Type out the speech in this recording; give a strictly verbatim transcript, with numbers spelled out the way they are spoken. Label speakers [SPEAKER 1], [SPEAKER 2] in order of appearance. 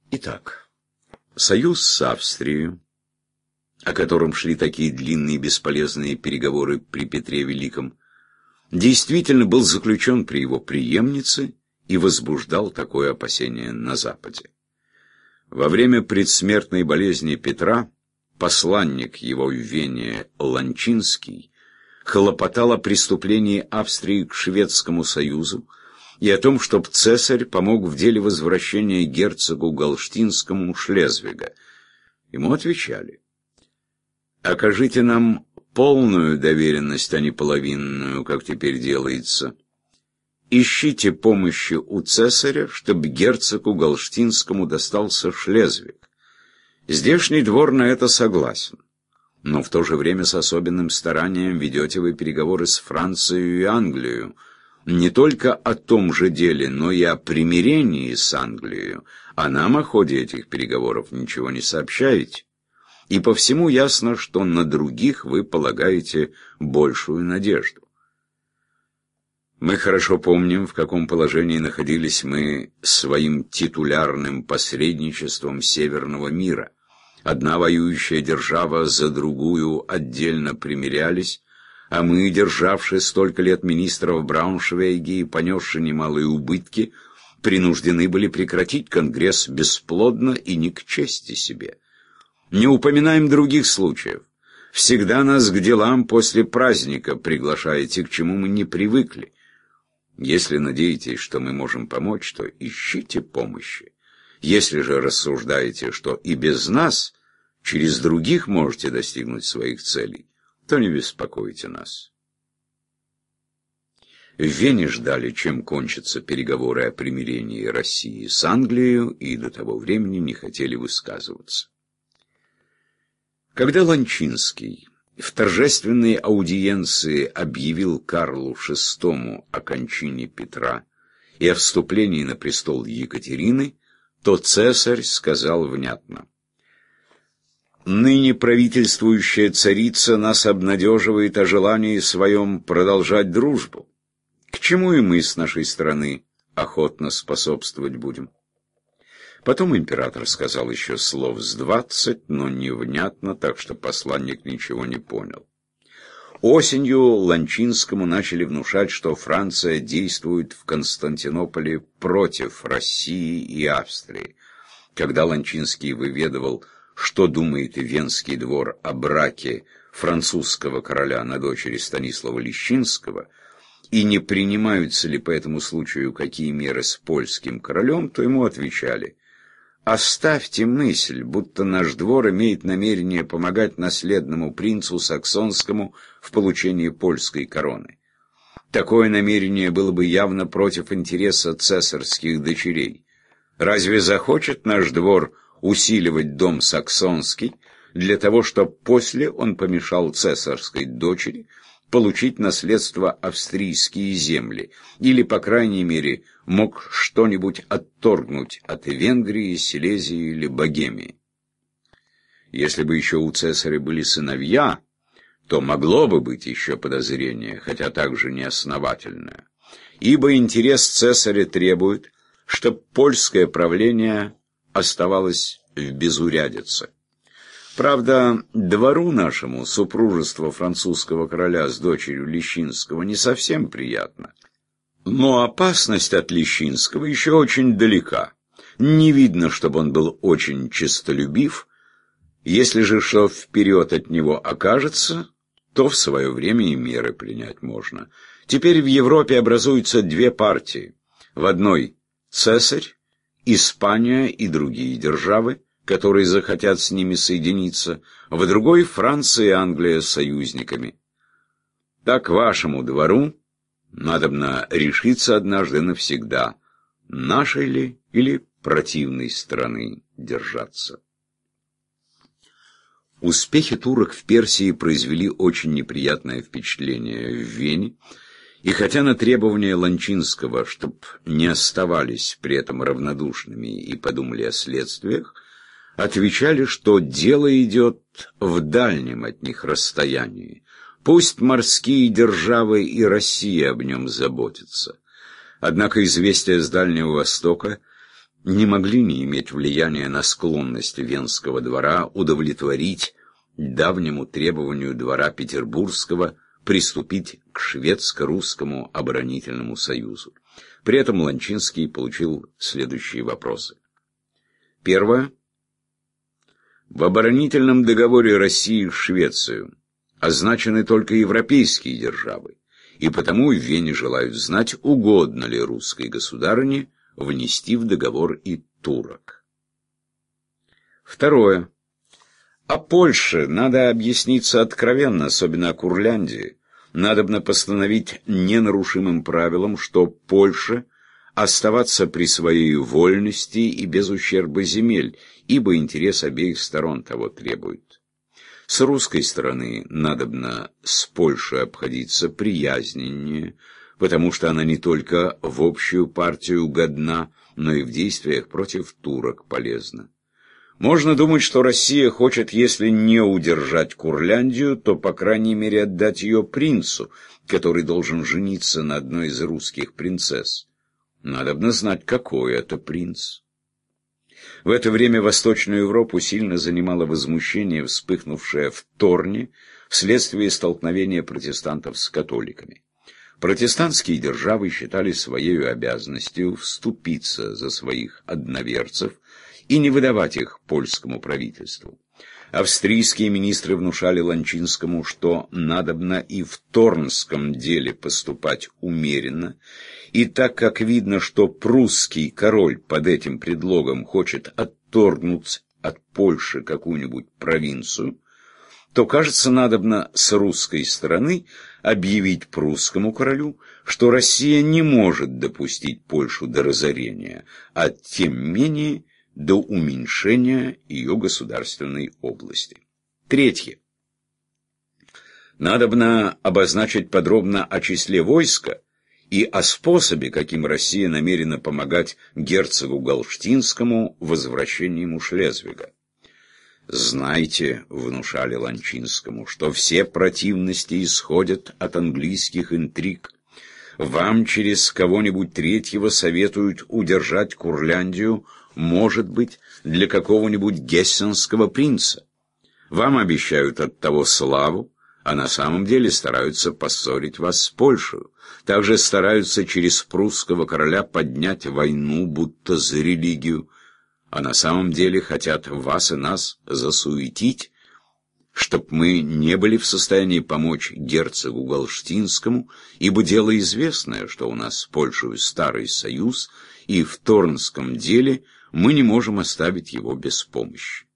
[SPEAKER 1] Итак, союз с Австрией, о котором шли такие длинные бесполезные переговоры при Петре Великом, действительно был заключен при его преемнице и возбуждал такое опасение на Западе. Во время предсмертной болезни Петра посланник его в Вене Ланчинский хлопотал о преступлении Австрии к Шведскому союзу и о том, чтобы цесарь помог в деле возвращения герцогу Галштинскому Шлезвига. Ему отвечали: «Окажите нам полную доверенность, а не половинную, как теперь делается. Ищите помощи у цесаря, чтобы герцогу Галштинскому достался Шлезвиг. Здешний двор на это согласен, но в то же время с особенным старанием ведете вы переговоры с Францией и Англией, не только о том же деле, но и о примирении с Англией, а нам о ходе этих переговоров ничего не сообщаете. И по всему ясно, что на других вы полагаете большую надежду. Мы хорошо помним, в каком положении находились мы своим титулярным посредничеством Северного мира. Одна воюющая держава за другую отдельно примирялись, а мы, державшие столько лет министра в Брауншвейге и понесшие немалые убытки, принуждены были прекратить Конгресс бесплодно и не к чести себе. Не упоминаем других случаев. Всегда нас к делам после праздника приглашаете, к чему мы не привыкли. Если надеетесь, что мы можем помочь, то ищите помощи. Если же рассуждаете, что и без нас через других можете достигнуть своих целей, то не беспокойте нас». В Вене ждали, чем кончатся переговоры о примирении России с Англией, и до того времени не хотели высказываться. Когда Ланчинский в торжественной аудиенции объявил Карлу шестому о кончине Петра и о вступлении на престол Екатерины, то цесарь сказал внятно: «Ныне правительствующая царица нас обнадеживает о желании своем продолжать дружбу, к чему и мы с нашей стороны охотно способствовать будем». Потом император сказал еще слов с двадцать, но невнятно, так что посланник ничего не понял. Осенью Ланчинскому начали внушать, что Франция действует в Константинополе против России и Австрии. Когда Ланчинский выведывал, что думает Венский двор о браке французского короля на дочери Станислава Лещинского, и не принимаются ли по этому случаю какие меры с польским королем, то ему отвечали: «Оставьте мысль, будто наш двор имеет намерение помогать наследному принцу Саксонскому в получении польской короны. Такое намерение было бы явно против интереса цесарских дочерей. Разве захочет наш двор усиливать дом Саксонский для того, чтобы после он помешал цесарской дочери получить наследство австрийские земли, или, по крайней мере, мог что-нибудь отторгнуть от Венгрии, Силезии или Богемии? Если бы еще у цесаря были сыновья, то могло бы быть еще подозрение, хотя также неосновательное, ибо интерес цесаря требует, чтобы польское правление оставалось в безурядице. Правда, двору нашему супружество французского короля с дочерью Лещинского не совсем приятно. Но опасность от Лещинского еще очень далека. Не видно, чтобы он был очень честолюбив. Если же что вперед от него окажется, то в свое время и меры принять можно. Теперь в Европе образуются две партии. В одной цесарь, Испания и другие державы, которые захотят с ними соединиться, в другой Франция и Англия с союзниками. Так вашему двору надобно решиться однажды навсегда, нашей ли или противной страны держаться. Успехи турок в Персии произвели очень неприятное впечатление в Вене, и хотя на требования Ланчинского, чтоб не оставались при этом равнодушными и подумали о следствиях, отвечали, что дело идет в дальнем от них расстоянии. Пусть морские державы и Россия об нем заботятся. Однако известия с Дальнего Востока не могли не иметь влияния на склонность Венского двора удовлетворить давнему требованию двора Петербургского приступить к шведско-русскому оборонительному союзу. При этом Ланчинский получил следующие вопросы. Первое. В оборонительном договоре России с Швецией означены только европейские державы, и потому в Вене желают знать, угодно ли русской государыне внести в договор и турок. Второе. О Польше надо объясниться откровенно, особенно о Курляндии. Надобно постановить ненарушимым правилом, что Польша оставаться при своей вольности и без ущерба земель, ибо интерес обеих сторон того требует. С русской стороны надобно с Польшей обходиться приязненнее, потому что она не только в общую партию годна, но и в действиях против турок полезна. Можно думать, что Россия хочет, если не удержать Курляндию, то, по крайней мере, отдать ее принцу, который должен жениться на одной из русских принцесс. Надобно знать, какой это принц. В это время Восточную Европу сильно занимало возмущение, вспыхнувшее в Торне вследствие столкновения протестантов с католиками. Протестантские державы считали своей обязанностью вступиться за своих одноверцев и не выдавать их польскому правительству. Австрийские министры внушали Ланчинскому, что надобно и в торнском деле поступать умеренно, и так как видно, что прусский король под этим предлогом хочет отторгнуть от Польши какую-нибудь провинцию, то, кажется, надобно с русской стороны объявить прусскому королю, что Россия не может допустить Польшу до разорения, а тем менее до уменьшения ее государственной области. Третье. Надобно обозначить подробно о числе войска и о способе, каким Россия намерена помогать герцогу Галштинскому в возвращении ему Шлезвига. «Знайте, — внушали Ланчинскому, — что все противности исходят от английских интриг. Вам через кого-нибудь третьего советуют удержать Курляндию, может быть, для какого-нибудь гессенского принца. Вам обещают от того славу, а на самом деле стараются поссорить вас с Польшей. Также стараются через прусского короля поднять войну, будто за религию, а на самом деле хотят вас и нас засуетить, чтоб мы не были в состоянии помочь герцогу Галштинскому, ибо дело известное, что у нас с Польшей старый союз, и в Торнском деле мы не можем оставить его без помощи.